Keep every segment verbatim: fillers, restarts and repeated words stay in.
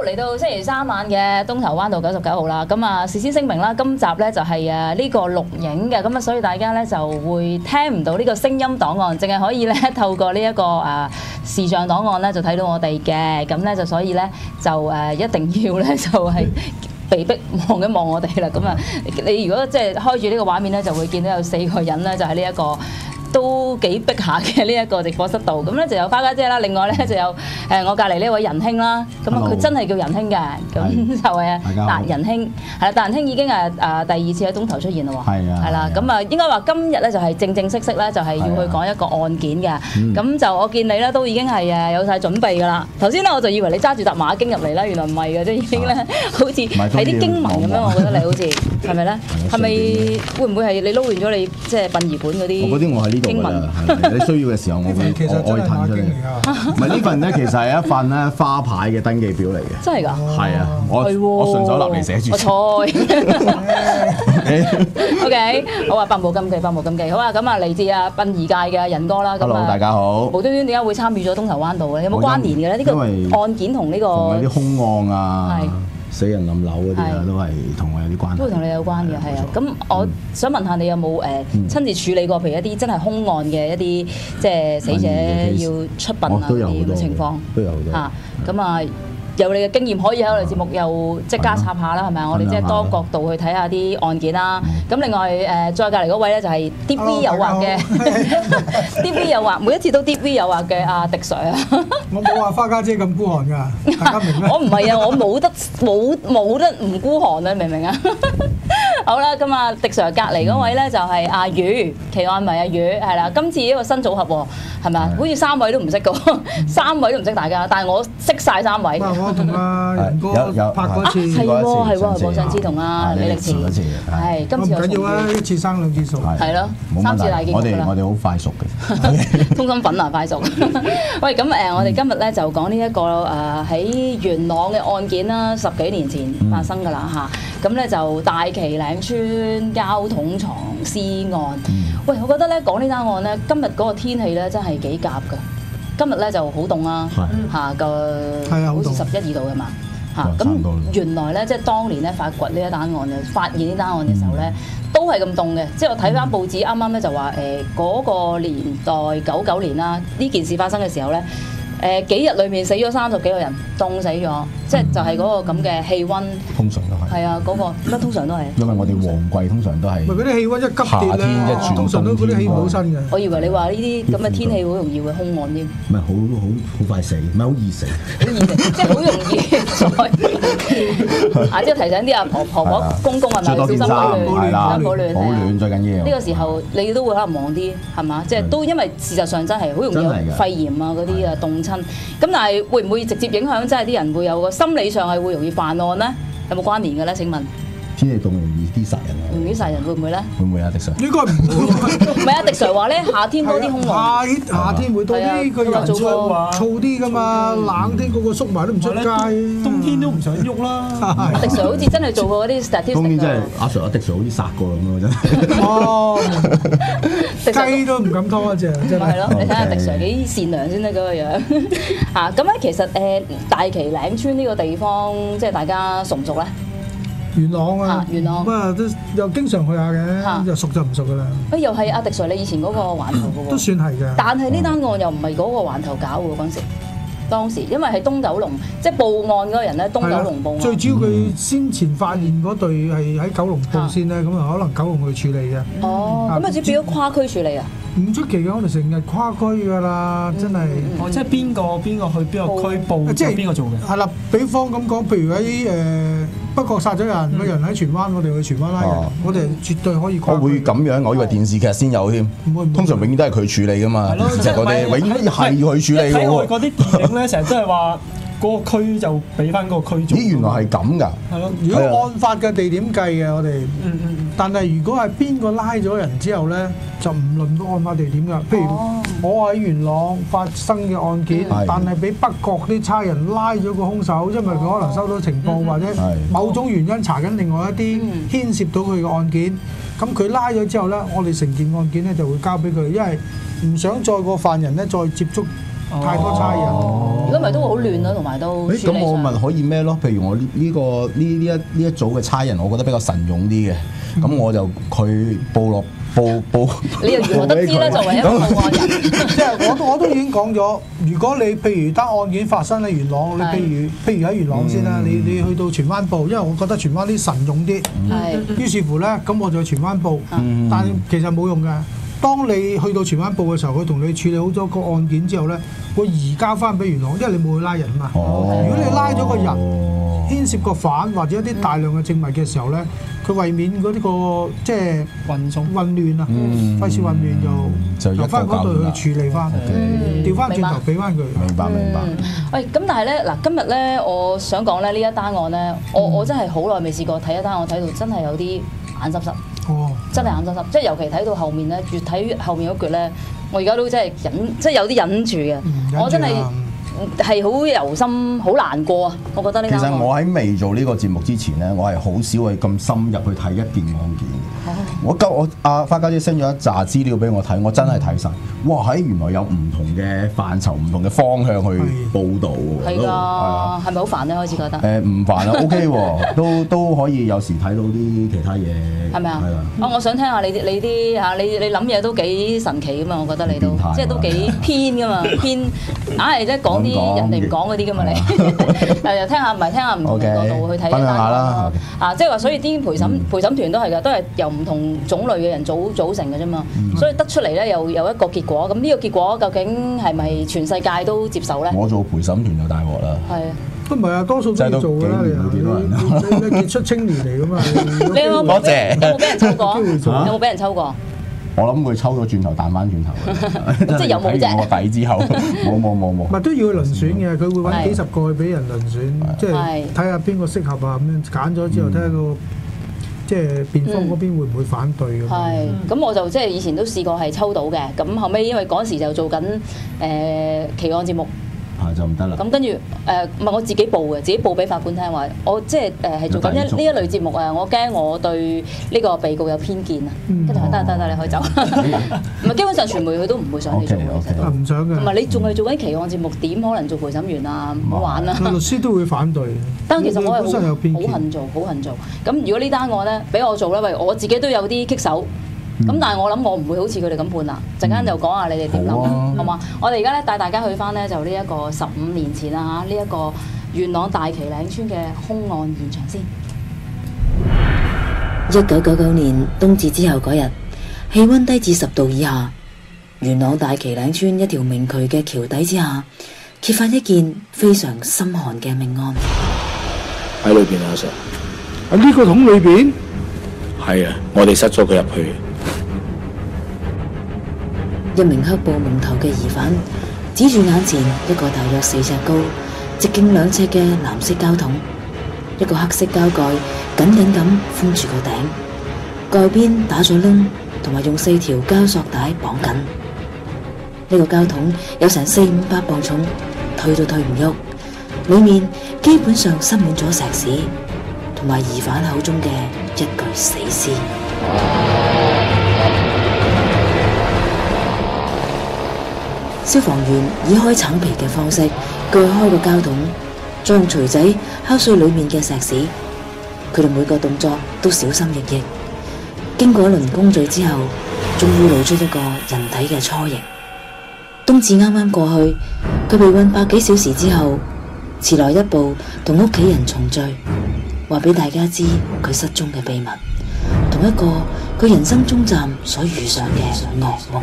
嚟到星期三晚嘅東頭灣道九十九號啦，咁啊事先聲明啦，今集咧就係誒呢個錄影嘅，咁啊所以大家咧就會聽唔到呢個聲音檔案，淨係可以咧透過呢一個誒視像檔案咧就睇到我哋嘅，咁咧就所以咧就誒一定要咧就係被逼望一望我哋啦，咁啊你如果即係開住呢個畫面咧，就會見到有四個人咧就喺呢一個都幾逼下嘅呢一個直播室度，咁咧就有花家姐啦，另外咧就有誒我隔離呢位仁兄啦，咁啊佢真係叫仁兄嘅，咁就係達仁兄，係啦，達仁兄已經誒誒第二次喺東頭出現啦喎， 係啊， 係啦，咁啊應該話今日咧就係正正式式咧就係要去講一個案件嘅，咁就我見你咧都已經係誒有晒準備㗎啦，頭先咧我就以為你揸住沓馬經入嚟啦，原來唔係嘅，即係已經咧好似係啲經文咁樣，我覺得你好似係咪咧？係咪會唔會係你撈亂咗你即係殯儀館嗰啲？ 嗰啲我喺呢度㗎啦，你需要嘅時候我會我會騰出嚟。唔係呢份咧，其實係一份咧花牌嘅登記表嚟嘅。 真係㗎？ 係啊，我我順手立嚟寫住。 我錯。O K， 好啊，百無禁忌，百無禁忌。好啊，咁啊嚟自啊殯儀界嘅仁哥啦。 Hello，大家好。 無端端點解會參與咗東頭灣道嘅？有冇關聯嘅咧？呢個案件同呢個同啲兇案啊。死人冧樓嗰啲啊，都係同我有啲關係。 都會同你有關嘅，係啊。咁我想問下你有冇誒親自處理過，譬如一啲真係兇案嘅一啲即係死者要出殯啊啲咁嘅情況？ 都有好多。 嚇，咁啊有你嘅經驗可以喺我哋節目又即係加插下啦，係咪啊？我哋即係多角度去睇下啲案件啦。咁另外誒再隔離嗰位咧就係 D V 誘惑嘅 D V 誘惑，每一次都 D V 誘惑嘅阿迪 Sir 啊。 我冇話花家姐咁孤寒㗎，大家明咩？ 我唔係啊，我冇得冇冇得唔孤寒啊，明唔明啊？好啦，咁啊，迪 Sir 隔離嗰位咧就係阿宇，奇案迷阿宇，係啦。今次呢個新組合喎，係咪啊？好似三位都唔識㗎，三位都唔識大家，但係我識晒三位。 我同阿仁哥拍過一次， 係喎係喎，我上次同阿李力持，係今次唔緊要啊，一次生兩次熟， 係咯，三次大結局啦。 我哋我哋好快熟嘅， 通心粉啊，快熟。喂，咁誒，我哋今日咧就講呢一個誒喺元朗嘅案件啦，十幾年前發生㗎啦嚇。咁咧就大旗嶺村膠桶藏屍案。喂，我覺得咧講呢單案咧，今日嗰個天氣咧真係幾夾㗎。今日咧就好凍啦，嚇個好似十一二度係嘛嚇。咁原來咧即係當年咧發掘呢一單案嘅，發現呢單案嘅時候咧，都係咁凍嘅。即係我睇翻報紙，啱啱咧就話誒嗰個年代九九年啦，呢件事發生嘅時候咧。誒幾日裏面死咗三十幾個人，凍死咗，即係就係嗰個咁嘅氣温。 通常都係。係啊，嗰個乜通常都係。因為我哋旺季通常都係。 唔係嗰啲氣温一急跌咧，通常都嗰啲氣好新嘅。 我以為你話呢啲咁嘅天氣好容易會兇案添。 唔係好好好快死，唔係好易死。 好易死，即係好容易。啊！即係提醒啲阿婆婆婆公公係咪小心保暖？ 係啦，保暖保暖最緊要。 呢個時候你都會可能忙啲係嘛？即係都因為事實上真係好容易有肺炎啊嗰啲啊凍。咁但係會唔會直接影響，即係啲人會有個心理上係會容易犯案咧？有冇關聯嘅咧？請問天氣凍容易啲殺人啊！ 容易殺人會唔會咧？ 會唔會啊？迪 Sir 應該唔會。 唔係啊，迪 Sir 話咧夏天多啲兇案。 夏夏天會多啲，個人燥燥啲㗎嘛，冷天個個縮埋都唔出街。 冬天都唔想喐啦。 迪 Sir 好似真係做過嗰啲 statistics。 冬天真係阿 Sir 阿迪 Sir 好似殺過咁咯，真係。 哦，雞都唔敢拖一隻，真係。 係咯，你睇下迪 Sir 幾善良先得嗰個樣。嚇咁咧，其實誒大旗嶺村呢個地方，即係大家熟唔熟咧？ 元朗啊， 元朗咁啊都又經常去下嘅，又熟就唔熟噶啦。 誒又係阿迪 Sir，你以前嗰個環頭嘅喎， 都算係嘅。 但係呢單案又唔係嗰個環頭搞喎嗰陣時，當時因為係東九龍，即係報案嗰個人咧，東九龍報案。 最主要佢先前發現嗰隊係喺九龍報先咧，咁啊可能九龍去處理嘅。 哦，咁啊只變咗跨區處理啊？ 唔出奇嘅，我哋成日跨區㗎啦，真係。 哦，即係邊個邊個去邊個區報，即係邊個做嘅？ 係啦，比方咁講，譬如喺誒北角殺咗人，個人喺荃灣，我哋去荃灣拉人，我哋絕對可以跨區。 我會咁樣，我以為電視劇先有添。通常永遠都係佢處理㗎嘛，其實我哋永遠係佢處理㗎喎。 睇外國啲電影咧，成日都係話。嗰個區就俾翻嗰個區做。 咦，原來係咁㗎？ 係咯，如果案發嘅地點計嘅，我哋。嗯嗯。但係如果係邊個拉咗人之後咧，就唔論到案發地點㗎。譬如我喺元朗發生嘅案件，但係俾北角啲差人拉咗個兇手，因為佢可能收到情報或者某種原因查緊另外一啲牽涉到佢嘅案件，咁佢拉咗之後咧，我哋成件案件咧就會交俾佢，因為唔想再個犯人咧再接觸太多差人。 如果唔係都會好亂咯，同埋都。 誒咁我咪可以咩咯？譬如我呢呢個呢呢一呢一組嘅差人，我覺得比較神勇啲嘅，咁我就佢報落。報報， 你又如何得知咧？作為一個報案人， 即係我我都已經講咗，如果你譬如單案件發生喺元朗，你譬如譬如喺元朗先啦，你你去到荃灣報，因為我覺得荃灣啲神勇啲，於是乎咧，咁我就去荃灣報，但其實冇用嘅。當你去到荃灣報嘅時候，佢同你處理好咗個案件之後咧，會移交翻俾元朗，因為你冇去拉人嘛。如果你拉咗個人，牽涉個犯或者一啲大量嘅證物嘅時候咧，佢為免嗰啲個即係混眾混亂啊，費事混亂就由翻嗰度去處理翻，調翻轉頭俾翻佢。 明白明白。 喂，咁但係咧嗱，今日咧，我想講咧呢一單案咧，我我真係好耐未試過睇一單案，睇到真係有啲眼濕濕。哦，真係眼濕濕，即係尤其睇到後面咧，越睇後面嗰橛咧，我而家都真係忍，即係有啲忍住嘅。我真係係好由心，好難過啊！我覺得呢單案。其實我喺未做呢個節目之前咧，我係好少去咁深入去睇一件案件嘅。我今我阿花家姐 send 咗一紮資料俾我睇，我真係睇晒。哇！喺原來有唔同嘅範疇、唔同嘅方向去報導喎。 係㗎，係咪好煩咧？開始覺得誒唔煩啊，OK 喎，都都可以有時睇到啲其他嘢。 係咪啊？係啊。哦，我想聽下你啲你啲嚇，你你諗嘢都幾神奇㗎嘛！我覺得你都即係都幾偏㗎嘛，偏硬係即係講啲人哋唔講嗰啲㗎嘛你。誒又聽下唔係聽下唔同角度去睇。 分享下啦。 啊，即係話，所以啲陪審陪審團都係㗎，都係由唔同種類嘅人組組成嘅啫嘛。所以得出嚟咧，又有一個結果。咁呢個結果究竟係咪全世界都接受咧？ 我做陪審團就大鑊啦。 係啊。 都唔係啊，多數都要做㗎啦。你你你傑出青年嚟㗎嘛？ 你有冇俾有冇俾人抽過？有冇俾人抽過？ 我諗佢抽咗轉頭彈翻轉頭。 即係有冇啫？ 我底之後冇冇冇冇。 唔係都要去輪選嘅，佢會揾幾十個去俾人輪選，即係睇下邊個適合啊咁樣揀咗之後，睇下個即係辯方嗰邊會唔會反對咁。 係，咁我就即係以前都試過係抽到嘅，咁後尾因為嗰時就做緊誒奇案節目。 啊就唔得啦。 咁跟住誒，唔係我自己報嘅，自己報俾法官聽話，我即係誒係做緊一呢一類節目啊，我驚我對呢個被告有偏見啊，跟住話得得得，你可以走。唔係基本上傳媒佢都唔會想你做嘅， 唔想嘅。 唔係你仲係做緊奇案節目，點可能做陪審員啊？唔好玩啊！ 律師都會反對。 但其實我係好好恨做，好恨做。咁如果呢單案咧俾我做咧，喂，我自己都有啲棘手。咁、嗯、但係我諗我唔會好似佢哋咁判啦，陣間就講下你哋點諗，好嘛、啊？我哋而家咧帶大家去翻咧就呢一個十五年前啊嚇，呢、這、一個元朗大旗嶺村嘅兇案現場先。 一九九九年冬至之後嗰日，氣温低至十度以下，元朗大旗嶺村一條明渠嘅橋底之下，揭發一件非常心寒嘅命案。 喺裏邊啊，阿 Sir。 喺呢個桶裏邊？ 係啊，我哋塞咗佢入去。 一名黑布蒙頭嘅疑犯指住眼前一個大約四尺高、直徑兩尺嘅藍色膠桶，一個黑色膠蓋緊緊咁封住個頂，蓋邊打咗窿，同埋用四條膠索帶綁緊。呢個膠桶有成四五百磅重，推都推唔喐，裏面基本上塞滿咗石屎，同埋疑犯口中嘅一具死屍。消防員以開橙皮嘅方式鋸開個膠桶，再用錘仔敲碎裏面嘅石屎。佢哋每個動作都小心翼翼。經過一輪工序之後，終於露出一個人體嘅雛形。冬至啱啱過去，佢被困百幾小時之後，遲來一步同屋企人重聚，話俾大家知佢失蹤嘅秘密，同一個佢人生終站所遇上嘅噩夢。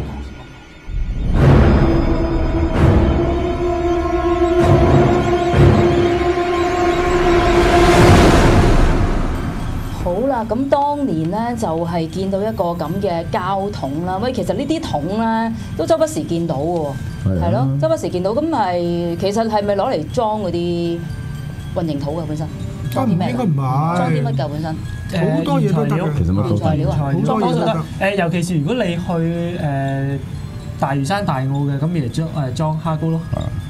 咁當年咧就係、是、見到一個咁嘅膠桶啦，喂，其實呢啲桶咧都周不時見到嘅喎，係咯、啊，周不時見到，咁係其實係咪攞嚟裝嗰啲混凝土嘅本身？裝啲咩？ 應該唔係。 裝啲乜㗎本身？ 好、呃、多嘢都得嘅， 其實乜都材料啊，好多嘢都得。 誒，尤其是如果你去誒、呃、大嶼山大澳嘅，咁咪嚟裝誒裝蝦膏咯。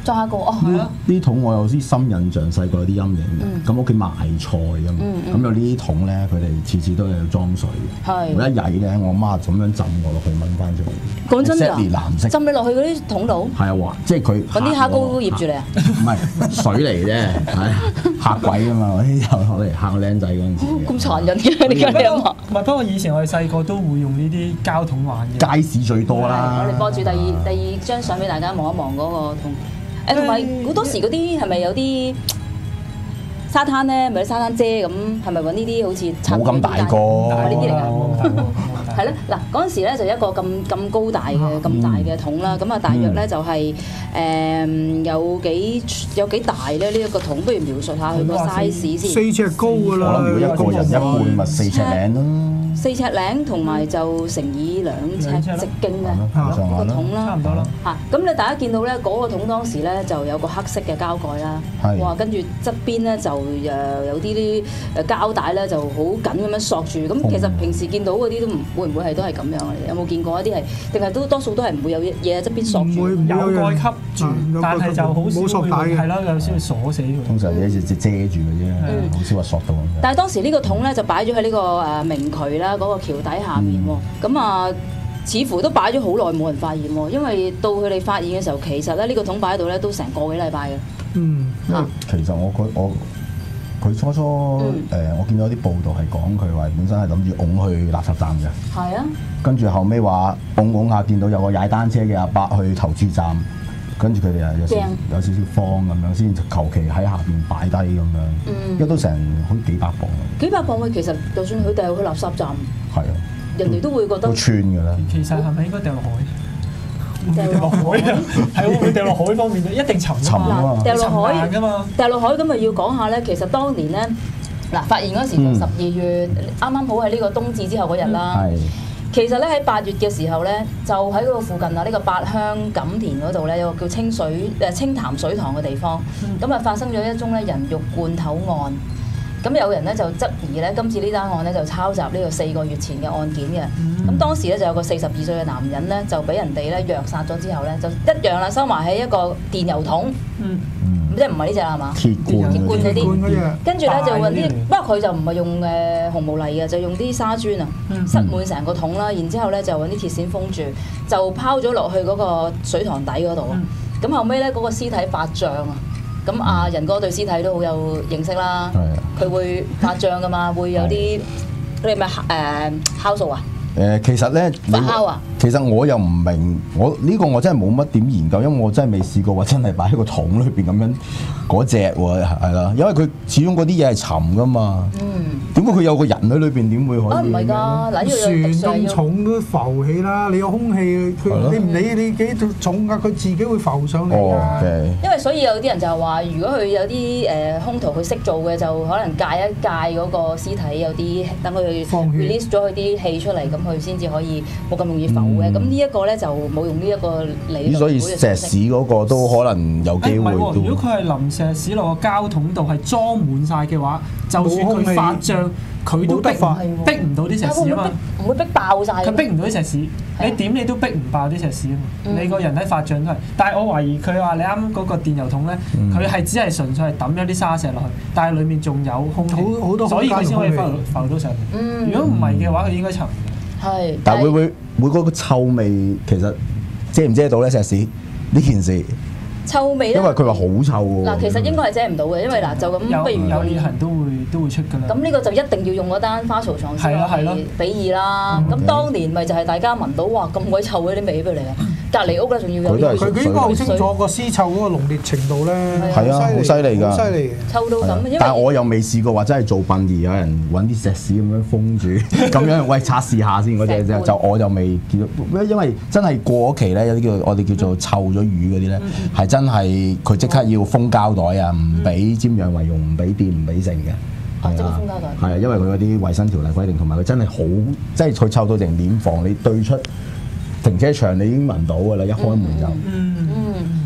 裝下個哦，係啊。 呢桶我有啲深印象，細個有啲陰影嘅。咁屋企賣菜㗎嘛，咁有呢啲桶咧，佢哋次次都有裝水嘅。係。我一曳咧，我媽咁樣浸我落去燜翻出嚟。 講真㗎， 藍色浸你落去嗰啲桶度。係啊，哇！即係佢揾啲蝦膏醃住你啊？ 唔係水嚟啫，係嚇鬼㗎嘛！嗰啲又攞嚟嚇個僆仔嗰陣時。咁殘忍嘅你咁樣話？ 唔係，不過以前我哋細個都會用呢啲膠桶玩嘅。 街市最多啦。 我哋播住第二第二張相俾大家望一望嗰個桶。誒同埋好多時嗰啲係咪有啲沙灘咧？咪啲沙灘遮咁，係咪揾呢啲好似冇咁大個？ 係呢啲嚟㗎。係咧，嗱嗰陣時咧就一個咁咁高大嘅咁大嘅桶啦，咁啊大約咧就係誒有幾有幾大咧？呢一個桶，不如描述下佢個 size 先。 四尺高㗎啦。 我諗如果一個人一半咪四尺零咯。 四尺零同埋就乘以兩尺直徑嘅個桶啦， 差唔多啦。 嚇，咁你大家見到咧嗰個桶當時咧就有個黑色嘅膠蓋啦，哇！跟住側邊咧就誒有啲啲誒膠帶咧就好緊咁樣索住。咁其實平時見到嗰啲都唔會唔會係都係咁樣啊？有冇見過一啲係定係都多數都係唔會有嘢喺側邊索住？ 有蓋吸住，但係就好少索帶嘅， 係啦，有少少鎖死佢。 通常你一隻隻遮住嘅啫，好少話索到咁。 但係當時呢個桶咧就擺咗喺呢個誒明渠啦。嗰個橋底下面喎，咁啊、嗯，似乎都擺咗好耐冇人發現喎，因為到佢哋發現嘅時候，其實咧呢個桶擺喺度咧都成個幾禮拜嘅。嗯， 啊，其實我佢我佢初初誒、嗯呃，我見到啲報道係講佢話本身係諗住拱去垃圾站嘅。係啊。跟住後尾話拱拱下，見到有個踩單車嘅阿伯去投注站，跟住佢哋啊有少有少少慌咁樣，先求其喺下邊擺低咁樣。嗯。一都成好幾百磅。幾百磅喎，其實就算佢掉去垃圾站。係啊，人哋都會覺得好串㗎啦。 其實係咪應該掉落海？掉落海啊！係會唔會掉落海方面一定沉沉啊嘛。 掉落海㗎嘛。掉落海咁咪要講下咧，其實當年咧嗱發現嗰時就十二月，啱啱好係呢個冬至之後嗰日啦。係。其實咧喺八月嘅時候咧，就喺嗰個附近啊，呢個八鄉錦田嗰度咧有個叫清水誒清潭水塘嘅地方，咁啊發生咗一宗咧人肉罐頭案。咁有人咧就質疑咧，今次呢單案咧就抄襲呢個四個月前嘅案件嘅。咁、嗯、當時咧就有個四十二歲嘅男人咧，就俾人哋咧虐殺咗之後咧，就一樣啦，收埋喺一個電油桶。嗯嗯，即係唔係呢隻係嘛？鐵罐鐵罐嗰啲。跟住咧就揾啲，不過佢就唔係用誒紅毛泥嘅，就用啲沙磚啊，塞滿成個桶啦。然之後咧就揾啲鐵線封住，就拋咗落去嗰個水塘底嗰度。咁、嗯、後尾咧嗰個屍體發脹啊！咁啊，仁哥對屍體都好有認識啦。佢會發脹噶嘛，會有啲嗰啲咩誒酵素啊？ 誒，其實咧發酵啊。 其實我又唔明，我呢個我真係冇乜點研究，因為我真係未試過話真係擺喺個桶裏邊咁樣嗰隻喎，係啦，因為佢始終嗰啲嘢係沉噶嘛。嗯。點解佢有個人喺裏邊？點會可以？ 啊，唔係㗎，嗱， 船咁重都浮起啦。你有空氣，佢你唔理你幾重㗎，佢自己會浮上嚟㗎。 因為所以有啲人就係話，如果佢有啲誒兇徒佢識做嘅，就可能戒一戒嗰個屍體，有啲等佢 release 咗佢啲氣出嚟，咁佢先至可以冇咁容易浮嘅。咁呢一個咧就冇用呢一個理論。 所以石屎嗰個都可能有機會。 如果佢係淋石屎落個膠桶度，係裝滿晒嘅話，就算佢發脹，佢都逼逼唔到啲石屎啊嘛， 唔會逼爆晒。 佢逼唔到啲石屎，你點你都逼唔爆啲石屎啊嘛。你個人喺發脹都係，但係我懷疑佢話你啱嗰個電油桶咧，佢係只係純粹係抌咗啲沙石落去，但係裡面仲有空氣，所以佢先可以浮浮到上嚟。如果唔係嘅話，佢應該沉。 係。 但係會會會嗰個臭味其實遮唔遮到咧石屎呢件事？ 臭味咧， 因為佢話好臭喎。 嗱，其實應該係遮唔到嘅，因為嗱就咁，不如有裂痕都會都會出㗎啦。 咁呢個就一定要用嗰單花槽藏屍嚟比擬啦。咁當年咪就係大家聞到哇咁鬼臭嘅啲味俾你啊！隔離屋咧仲要有啲佢佢應該好清楚個屍臭嗰個濃烈程度咧。 係啊，好犀利㗎， 好犀利。 臭到咁，因為但係我又未試過話真係做殯儀有人揾啲石屎咁樣封住，咁樣喂測試下先嗰隻啫。就我就未見到，因為真係過咗期咧，有啲叫我哋叫做臭咗魚嗰啲咧，係真係佢即刻要封膠袋啊，唔俾瞻仰遺容，唔俾掂，唔俾剩嘅。 哦，即係封膠袋。 係啊，因為佢嗰啲衞生條例規定，同埋佢真係好，即係佢臭到成殮房，你對出停車場你已經聞到㗎啦，一開門就。嗯嗯。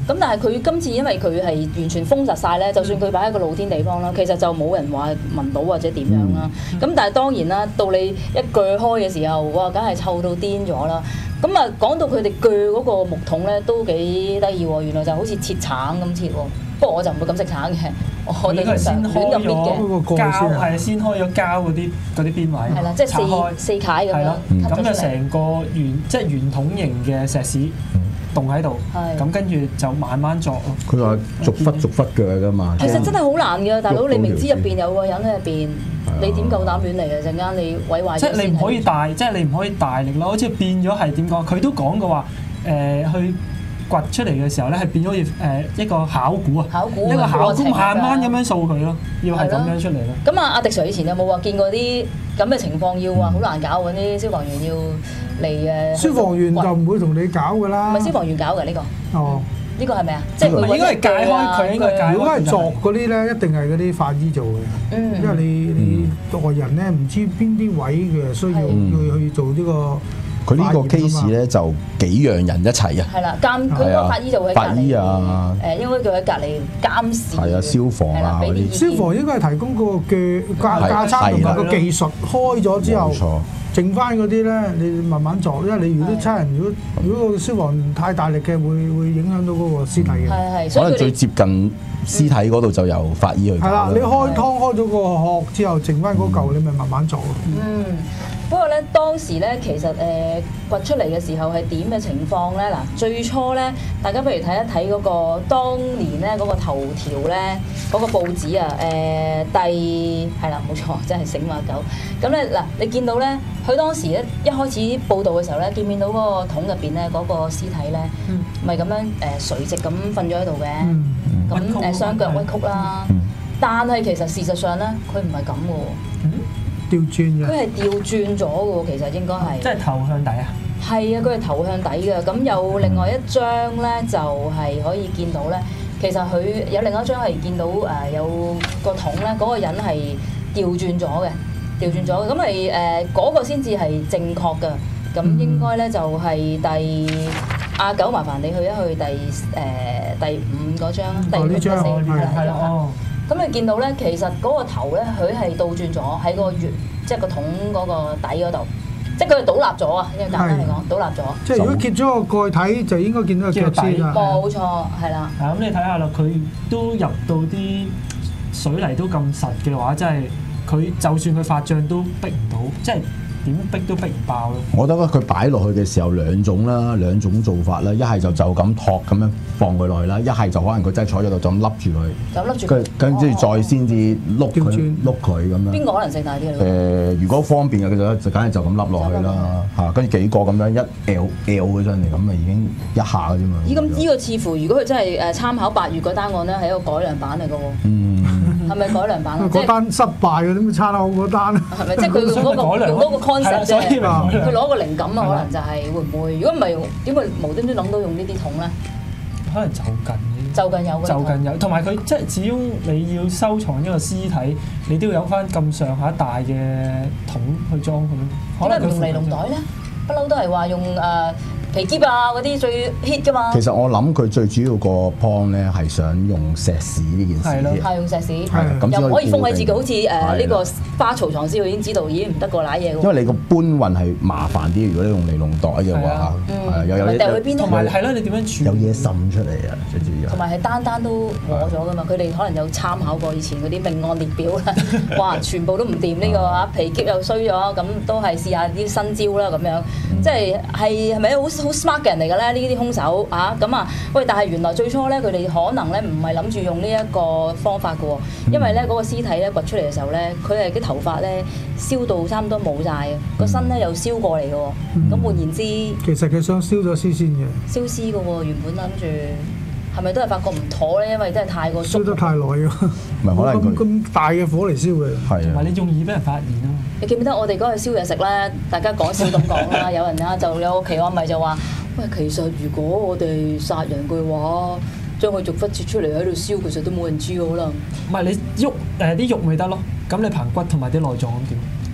咁但係佢今次因為佢係完全封實晒咧，就算佢擺喺個露天地方啦，其實就冇人話聞到或者點樣啦。咁、嗯、但係當然啦，到你一鋸開嘅時候，哇，梗係臭到癲咗啦。咁啊，講到佢哋鋸嗰個木桶咧，都幾得意喎。原來就好似切橙咁切喎。不過我就唔會咁食橙嘅，我哋通常亂咁搣嘅。 膠係先開咗膠嗰啲嗰啲邊位， 係啦，即係四四塊咁樣。 咁就成個圓即係圓筒形嘅石屎棟喺度，咁跟住就慢慢作咯。 佢話逐忽逐忽鋸㗎嘛。 其實真係好難㗎，大佬，你明知入邊有個人喺入邊，你點夠膽亂嚟啊？陣間你毀壞。 即係你唔可以大，即係你唔可以大力咯。好似變咗係點講？佢都講過話誒去。掘出嚟嘅時候咧，係變咗要誒一個考古啊， 考古一個考古慢慢咁樣掃佢咯，要係咁樣出嚟咯。 咁啊，阿迪 Sir 以前有冇話見過啲咁嘅情況？要話好難搞揾啲消防員要嚟誒？ 消防員就唔會同你搞㗎啦。 唔係消防員搞嘅呢個。哦，呢個係咪啊？ 即係佢應該係解開，佢應該解開。 如果係鑿嗰啲咧，一定係嗰啲法醫做嘅。嗯。因為你你外人咧唔知邊啲位嘅需要要去做呢個。 佢呢個 case 咧就幾樣人一齊啊！ 係啦，監佢個法醫就會喺隔離。 法醫啊， 誒應該叫喺隔離監視。 係啊，消防啊嗰啲。 消防應該係提供個嘅架架撐同埋個技術開咗之後，剩翻嗰啲咧，你慢慢做，因為你如果啲差人，如果如果個消防員太大力嘅，會會影響到嗰個屍體嘅。 係係， 可能最接近屍體嗰度就由法醫去。 係啦，你開湯開咗個殼之後，剩翻嗰嚿，你咪慢慢做咯。 嗯。不過咧，當時咧，其實誒、呃、掘出嚟嘅時候係點嘅情況咧？嗱，最初咧，大家不如睇一睇嗰個當年咧嗰個頭條咧嗰個報紙啊，誒、呃、第係啦，冇錯，真係醒馬狗。咁咧嗱，你見到咧，佢當時咧一開始報道嘅時候咧，見唔見到嗰個桶入邊咧嗰個屍體咧，咪咁、嗯、樣誒垂直咁瞓咗喺度嘅，咁誒雙腳屈曲啦。嗯、但係其實事實上咧，佢唔係咁嘅喎。 調轉嘅， 佢係調轉咗嘅喎，其實應該係。 即係頭向底啊！ 係啊，佢係頭向底嘅。咁有另外一張咧，就係、是、可以見到咧。其實佢有另外一張係見到誒、呃、有個桶咧，嗰、那個人係調轉咗嘅，調轉咗嘅。咁係誒嗰個先至係正確嘅。咁應該咧就係第阿九，麻煩你去一去第誒、呃、第五嗰張，第五張係啦哦。咁你見到咧，其實嗰個頭咧，佢係倒轉咗喺個圓，即係個桶嗰個底嗰度，即係佢係倒立咗啊！因為簡單嚟講，倒立咗。 即係如果揭咗個蓋體，就應該見到個腳先啦。 冇錯，係啦。 係咁，你睇下啦，佢都入到啲水泥都咁實嘅話，即係佢就算佢發脹都逼唔到，即係。點逼都逼唔爆咯！ 我覺得佢擺落去嘅時候兩種啦，兩種做法啦，一係就就咁托咁樣放佢落去啦，一係就可能佢真係坐喺度就咁笠住佢， 就笠住佢，跟住再先至碌佢碌佢咁樣。邊個可能性大啲咧？ 誒，如果方便嘅佢就就梗係就咁笠落去啦嚇，跟住幾個咁樣一 L L 佢上嚟咁啊已經一下嘅啫嘛。 咦？咁呢個似乎如果佢真係誒參考八月嗰單案咧，係一個改良版嚟嘅喎。嗯。係咪改良版啊？ 嗰單失敗嘅，點會差得好嗰單啊？ 係咪即係佢用嗰個用嗰個 concept 啫？佢攞個靈感啊，可能就係會唔會？如果唔係，點會無端端諗到用呢啲桶咧？ 可能就近就近有就近有，同埋佢即係始終你要收藏一個屍體，你都要有翻咁上下大嘅桶去裝佢。 點解唔用尼龍袋咧？不嬲都係話用誒。皮篋啊嗰啲最 hit 㗎嘛。 其實我諗佢最主要個 point 咧係想用石屎呢件事。係咯， 係用石屎，又唔可以封喺自己，好似誒呢個花槽藏屍，佢已經知道已經唔得個揦嘢。 因為你個搬運係麻煩啲，如果你用尼龍袋嘅話，係又有掉去邊？ 同埋係咯，你點樣處理？ 有嘢滲出嚟啊！最主要。 同埋係單單都攞咗㗎嘛，佢哋可能有參考過以前嗰啲命案列表啦。哇，全部都唔掂呢個啊，皮篋又衰咗，咁都係試下啲新招啦咁樣。即係係係咪好好 smart 嘅人嚟嘅咧？呢啲兇手啊咁啊，喂！但係原來最初咧，佢哋可能咧唔係諗住用呢一個方法嘅喎，因為咧嗰個屍體咧掘出嚟嘅時候咧，佢係啲頭髮咧燒到差唔多冇晒嘅，個身咧又燒過嚟嘅喎。咁換言之， 其實佢想燒咗屍先嘅。 燒屍嘅喎，原本諗住係咪都係發覺唔妥咧？因為真係太過燒得太耐啊！ 唔係可能咁咁大嘅火嚟燒嘅。 係啊， 同埋你仲易俾人發現啊！ 你記唔記得我哋嗰日燒嘢食咧？大家講笑咁講啦，有人啊就有個奇案咪就話：喂，其實如果我哋殺人嘅話，將佢逐忽切出嚟喺度燒，其實都冇人知可能。 唔係你喐誒啲肉咪得咯，咁你棚骨同埋啲內臟咁點？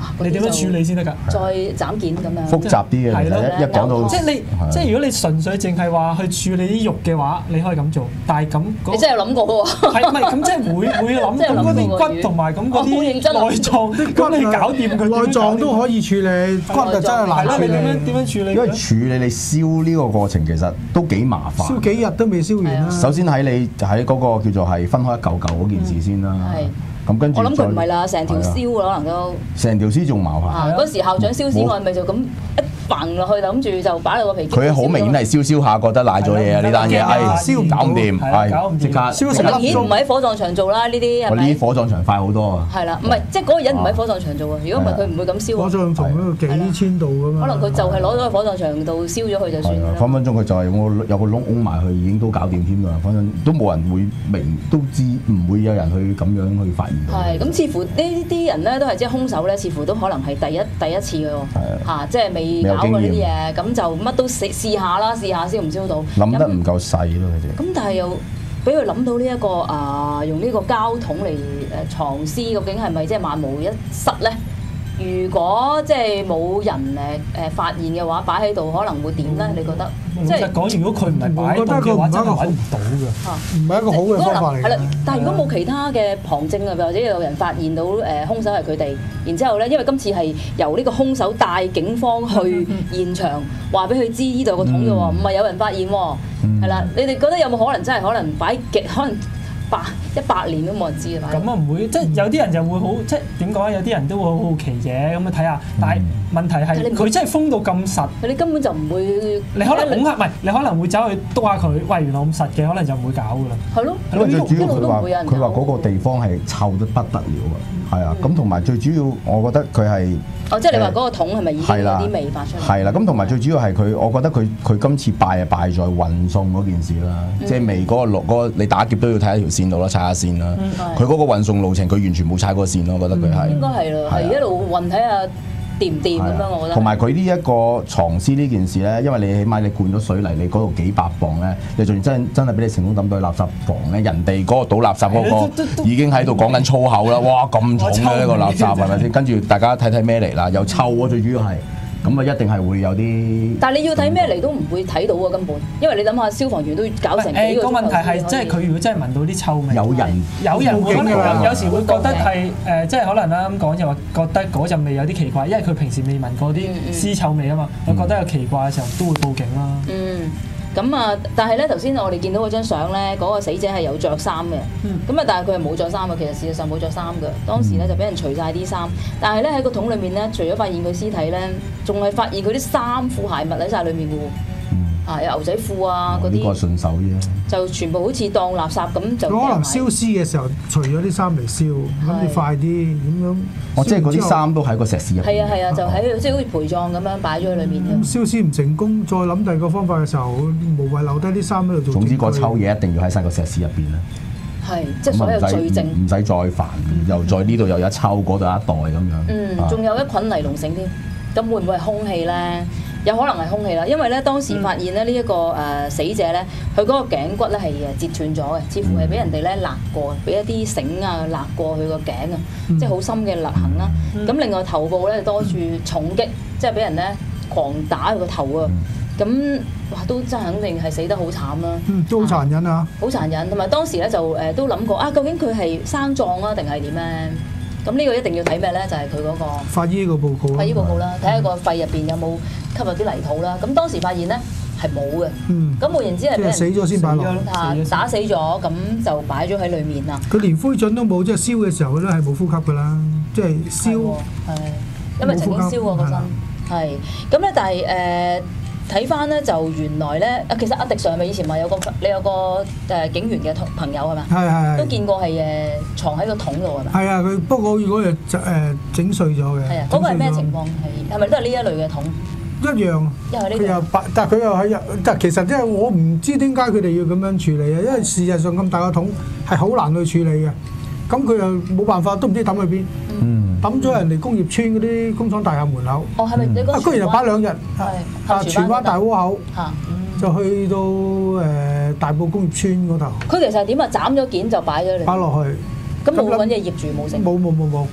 你點樣處理先得㗎？ 再斬件咁樣。 複雜啲嘅， 係咯一一講到即係你即係如果你純粹淨係話去處理啲肉嘅話，你可以咁做，但係咁你真係有諗過喎？ 係唔係咁即係會會諗咁嗰啲骨同埋咁嗰啲內臟，咁你搞掂佢內臟都可以處理，骨就真係難處你點樣理。 點樣處理？ 因為處理你燒呢個過程其實都幾麻煩。 燒幾日都未燒完啦。 首先喺你喺嗰個叫做係分開一嚿嚿嗰件事先啦。咁跟住我諗佢唔係啦，成條燒可能都。 成條絲仲麻煩。 嗰時校長燒絲，我咪就咁一掟落去，諗住就擺落個皮。 佢好明顯係燒燒下，覺得賴咗嘢啊！呢單嘢，哎，燒搞唔掂，係即刻。 燒明顯唔喺火葬場做啦，呢啲係咪？ 我呢啲火葬場快好多啊！ 係啦，唔係即係嗰個人唔喺火葬場做啊！如果唔係佢唔會咁燒。 火葬場嗰度幾千度㗎嘛。 可能佢就係攞咗去火葬場度燒咗佢就算啦。 分分鐘佢就係我有個窿窿埋去，已經都搞掂添㗎。反正都冇人會明，都知唔會有人去咁樣去發現到。 係咁，似乎呢啲人咧都係即係兇手咧，似乎都可能係第一第一次嘅喎。嚇，即係未搞過呢啲嘢，咁就乜都試試下啦，試下燒唔燒到。 諗得唔夠細咯，佢哋。 咁但係又俾佢諗到呢一個啊，用呢個膠桶嚟誒藏屍，究竟係咪即係萬無一失咧？如果即係冇人誒誒發現嘅話，擺喺度可能會點咧？你覺得？即係講，如果佢唔係擺喺度嘅話，真係揾唔到嘅。 唔係一個好嘅方法嚟。 係啦，但係如果冇其他嘅旁證啊，或者有人發現到誒兇手係佢哋，然之後咧，因為今次係由呢個兇手帶警方去現場，話俾佢知呢度有個桶嘅喎，唔係有人發現喎。係啦，你哋覺得有冇可能真係可能擺極可能？百一百年都冇人知啊！ 咁啊唔會，即係有啲人就會好，即係點講？有啲人都會好好奇嘅，咁啊睇下。但係問題係佢真係封到咁實， 你根本就唔會。 你可能恐嚇，唔係你可能會走去督下佢，喂，原來咁實嘅，可能就唔會搞噶啦。 係咯， 因為最主要佢話佢話嗰個地方係臭得不得了啊！係啊，咁同埋最主要，我覺得佢係。 哦，即係你話嗰個桶係咪已經有啲味發出嚟？ 係啦，咁同埋最主要係佢，我覺得佢佢今次敗係敗在運送嗰件事啦，即係未嗰個路嗰個你打劫都要睇一條線路啦，踩下線啦。佢嗰個運送路程，佢完全冇踩過線咯，我覺得佢係。 應該係咯，係一路運睇下掂唔掂咁樣，我覺得。 同埋佢呢一個藏屍呢件事咧，因為你起碼你灌咗水泥，你嗰度幾百磅咧，你仲真真係俾你成功抌到去垃圾房咧，人哋嗰個倒垃圾嗰個已經喺度講緊粗口啦！哇，咁重嘅呢個垃圾係咪先？跟住大家睇睇咩嚟啦？又臭啊！最主要係。咁啊，一定係會有啲。但係你要睇咩嚟都唔會睇到啊，根本，因為你諗下消防員都要搞成幾個鐘頭。誒，個問題係即係佢如果真係聞到啲臭味，有人有人會可能有有時會覺得係誒，即係可能啦咁講就話覺得嗰陣味有啲奇怪，因為佢平時未聞過啲屍臭味啊嘛，佢覺得有奇怪嘅時候都會報警啦。嗯。咁啊，但係咧頭先我哋見到嗰張相咧，嗰個死者係有着衫嘅，咁啊，但係佢係冇着衫嘅，其實事實上冇着衫嘅。當時咧就俾人除晒啲衫，但係咧喺個桶裏面咧，除咗發現佢屍體咧，仲係發現佢啲衫褲鞋襪喺晒裏面嘅喎。啊，有牛仔褲啊嗰啲。呢個順手啫。就全部好似當垃圾咁就。 可能燒屍嘅時候除咗啲衫嚟燒，諗住快啲咁樣。 哦，即係嗰啲衫都喺個石屎入邊。係啊係啊，就喺即係好似陪葬咁樣擺咗喺裏面。 咁燒屍唔成功，再諗第二個方法嘅時候，無謂留低啲衫喺度做。 總之個抽嘢一定要喺晒個石屎入邊啦。 係，即係所有罪證。 唔使再煩，又再呢度又一抽，嗰度一袋咁樣。 嗯，仲有一捆尼龍繩添，咁會唔會係兇器咧？有可能係兇器啦，因為咧當時發現咧呢一個誒死者咧，佢嗰個頸骨咧係誒折斷咗嘅，似乎係俾人哋咧勒過，俾一啲繩啊勒過佢個頸啊，即係好深嘅勒痕啦。咁另外頭部咧多處重擊，即係俾人咧狂打佢個頭啊！咁哇都真係肯定係死得好慘啦。 嗯，都好殘忍啊！ 好殘忍，同埋當時咧就誒都諗過啊，究竟佢係生撞啊定係點咧？咁呢個一定要睇咩咧？就係佢嗰個法醫個報告。 法醫報告啦，睇下個肺入邊有冇吸入啲泥土啦。咁當時發現咧係冇嘅。嗯。咁換言之係俾人死咗先擺落。 打死咗，咁就擺咗喺裡面啦。 佢連灰燼都冇，即係燒嘅時候咧係冇呼吸㗎啦，即係燒。 係。因為曾經燒過個身。係。咁咧，但係誒。睇翻咧就原來咧啊，其實阿迪 Sir 係咪以前話有個你有個誒警員嘅同朋友係咪？係係係。都見過係誒藏喺個桶度係咪？係啊，佢不過如果誒誒整碎咗嘅。係啊，嗰個係咩情況？係係咪都係呢一類嘅桶？一樣。因為呢佢又白，但係佢又喺入，但係其實即係我唔知點解佢哋要咁樣處理啊，因為事實上咁大個桶係好難去處理嘅，咁佢又冇辦法，都唔知抌去邊。嗯。抌咗人哋工業村嗰啲工廠大廈門口。哦，係咪你嗰？啊，居然又擺兩日。係。啊，荃灣大窩口。嚇。就去到誒大埔工業村嗰頭。佢其實係點啊？斬咗件就擺咗嚟。擺落去。咁冇揾嘢醃住冇食。冇冇冇冇。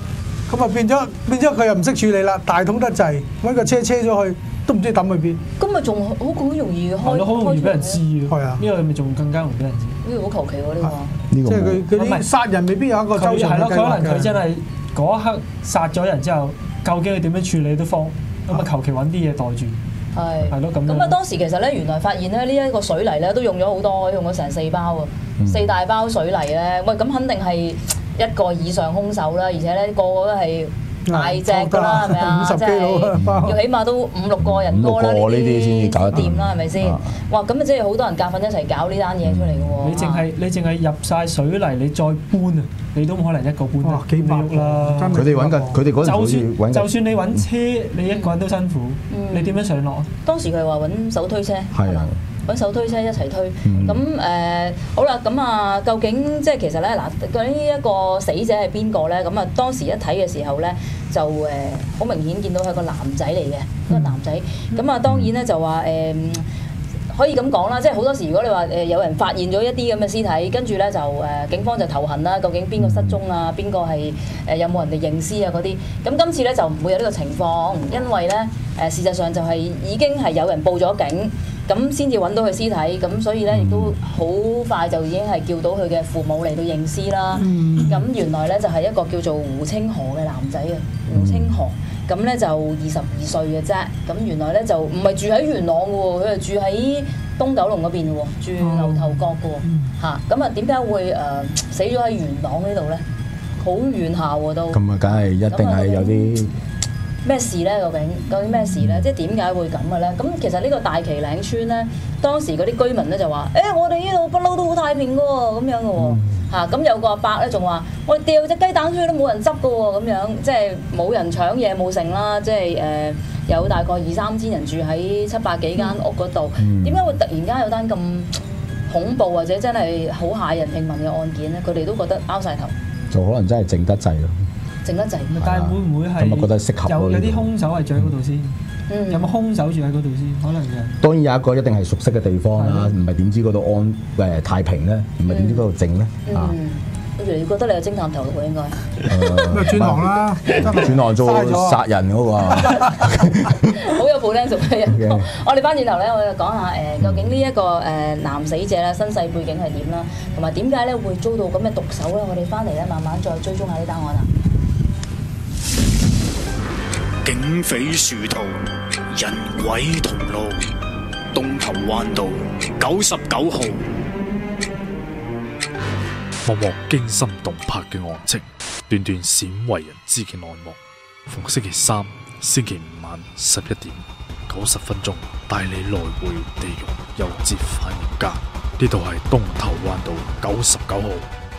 咁啊變咗變咗佢又唔識處理啦，大桶得滯，揾個車車咗去，都唔知抌去邊。 咁咪仲好好容易開， 係咯，好容易俾人知嘅。 係啊， 呢個咪仲更加容易俾人知。 呢個好求其喎呢個。 即係佢佢啲殺人未必有一個周詳嘅計劃嘅。 係咯，可能佢真係嗰一刻殺咗人之後，究竟佢點樣處理都慌，咁啊求其揾啲嘢袋住。 係係咯咁。 咁啊當時其實咧，原來發現咧呢一個水泥咧都用咗好多，用咗成四包啊，四大包水泥咧，喂咁肯定係一個以上兇手啦，而且咧個個都係大隻㗎啦，係咪啊？ 五十基佬要起碼都五六個人多啦，呢啲先至搞得掂啦，係咪先？哇！咁啊，即係好多人夾份一齊搞呢單嘢出嚟嘅喎。 你淨係你淨係入晒水泥，你再搬啊，你都可能一個搬得幾百億啦。 佢哋揾緊，佢哋嗰陣時揾緊。 就算你揾車，你一個人都辛苦，你點樣上落啊？ 當時佢話揾手推車， 係啊。 揾手推車一齊推，咁誒、嗯呃、好啦，咁啊究竟即係其實咧嗱，究竟呢一個死者係邊個咧？咁啊當時一睇嘅時候咧，就誒好、呃、明顯見到係個男仔嚟嘅，一個男仔。咁啊、嗯、當然咧就話誒、呃、可以咁講啦，即係好多時如果你話誒有人發現咗一啲咁嘅屍體，跟住咧就誒、呃、警方就頭痕啦，究竟邊個失蹤啊？邊個係誒有冇人哋認屍啊嗰啲？咁今次咧就唔會有呢個情況，因為咧誒、呃、事實上就係已經係有人報咗警。咁先至揾到佢屍體，咁所以咧亦都好快就已經係叫到佢嘅父母嚟到認屍啦。咁、嗯、原來咧就係一個叫做胡清河嘅男仔啊，胡清河，咁咧就二十二歲嘅啫。咁原來咧就唔係住喺元朗嘅喎，佢係住喺東九龍嗰邊嘅喎，住牛頭角嘅喎。嚇、嗯，咁啊點解會誒、呃、死咗喺元朗呢度咧？好遠下喎都。咁啊，梗係一定係有啲。咩事咧？究竟究竟咩事咧？即係點解會咁嘅咧？咁其實呢個大旗嶺村咧，當時嗰啲居民咧就話：誒、欸，我哋呢度不嬲都好太平嘅喎，咁樣嘅喎。嚇、咁、有個阿伯咧仲話：我哋掉隻雞蛋出去都冇人執嘅喎，咁樣即係冇人搶嘢冇剩啦。即係誒、呃、有大概二三千人住喺七百幾間屋嗰度，點解會突然間有單咁恐怖或者真係好嚇人平民嘅案件咧？佢哋都覺得拗晒頭，就可能真係靜得滯咯。靜得滯， 但係會唔會係有有啲兇手係住喺嗰度先？ 嗯、 有冇兇手住喺嗰度先？可能嘅。 當然有一個一定係熟悉嘅地方啦，唔係點知嗰度安誒太平咧？唔係點知嗰度靜咧？啊！ 我原來覺得你有偵探頭腦應該。 咁啊轉行啦， 轉行做殺人嗰個。 好有 potential 嘅人。我哋翻轉頭咧，我哋講下誒，究竟呢一個誒男死者咧身世背景係點啦，同埋點解咧會遭到咁嘅毒手咧？我哋翻嚟咧，慢慢再追蹤下呢單案啊！ 警匪殊途，人鬼同路，東頭灣道九十九號。 幕幕驚心動魄嘅案情，段段鮮為人知嘅內幕。逢星期三、星期五晚十一點九十分鐘，帶你來回地獄，又折返人間。呢度係東頭灣道九十九號。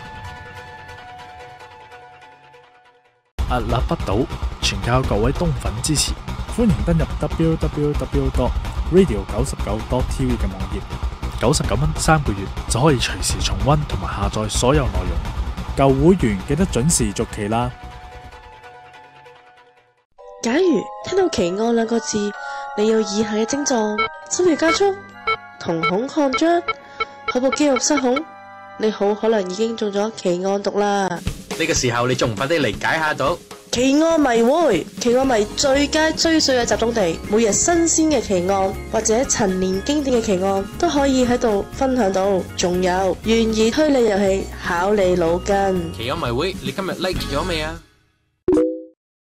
屹立不倒，全靠各位東粉支持。歡迎登入 w w w dot radio 九十九 dot t v 嘅網頁，九十九蚊三個月就可以隨時重溫同埋下載所有內容。舊會員記得準時續期啦。 假如聽到奇案兩個字，你有以下嘅症狀：心跳加速、瞳孔擴張、胸部肌肉失控，你好可能已經中咗奇案毒啦。 呢個時候你仲唔快啲嚟解下毒？ 奇案迷會，奇案迷最佳追隨嘅集中地，每日新鮮嘅奇案或者陳年經典嘅奇案都可以喺度分享到。仲有懸疑推理遊戲，考你腦筋。 奇案迷會，你今日 like 咗未啊？